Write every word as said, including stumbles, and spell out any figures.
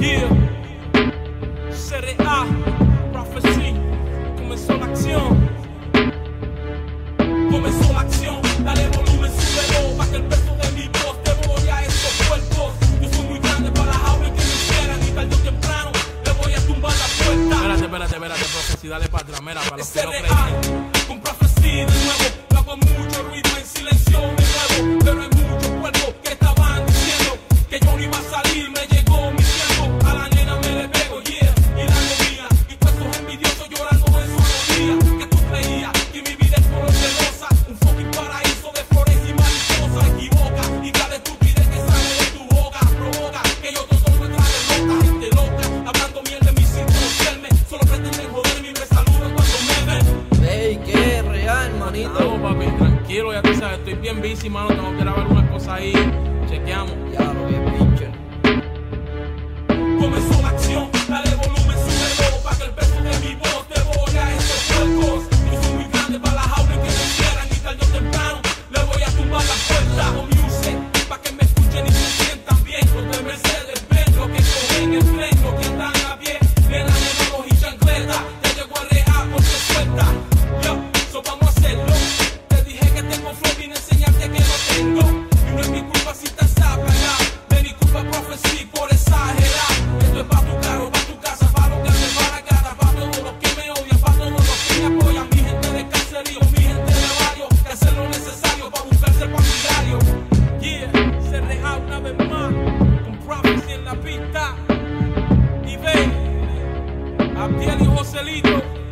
Yeah, C R A, Prophecy, comenzó la acción. Comenzó la acción, dale volumen, súbelo, pa' que el peso de mi voz devore a estos cuerpos. Yo soy muy grande para la jaula y que me quieran, y tarde o temprano le voy a tumbar la puerta. Espérate, espérate, espérate, Prophecy, dale pa' atrás, mira, para los que no creen. Con Prophecy de nuevo, no hago mucho ruido en silencio de nuevo, pero hay muchos cuerpos que estaban diciendo que yo no iba a salir, me llegó mi tiempo, a la nena me le pego, yeah, y la comía, y todos estos envidiosos llorando en su agonía, que tú creías que mi vida es color de rosa, un fucking paraíso de flores y mariposas, equivoca, y cada estupidez que sale de tu boca, provoca, que yo todo me trae loca, gente loca, hablando mierda de mí sin conocerme, solo pretenden joderme y me saludan cuando me ven. Ey, qué real, manito. No, papi, tranquilo, ya tú sabes, estoy bien busy, mano, tengo que grabar unas cosas ahí, chequeamos. Ya lo que pinche. Comenzó la acción, dale volumen, súbelo, pa' que el peso de mi voz devore a estos cuerpos. Yo soy muy grande para la jaula y que me quieran, y tarde o temprano le voy a tumbar la puerta. Hago music, pa' que me escuchen y se sientan bien. Los de Mercedes ven lo que cogen el tren, los que andan a pie, nenas de manos y chancleta. Ya llegó a rear por su suelta. Yo, so vamos a hacerlo. Te dije que tengo flow, vine a enseñarte que no tengo. Y no es mi culpa si te sacan, de mi culpa Prophecy por exagerar. Esto es pa' tu carro, pa' tu casa, pa' los que me van a cara, pa' todos los que me odian, pa' todos los que me apoyan. Mi gente de caserío, mi gente de barrio, que hacer lo necesario pa' buscarse pa' mi diario. Yeah, se reja una vez más, con Prophecy en la pista. Y ve, Abdiel y Joselito.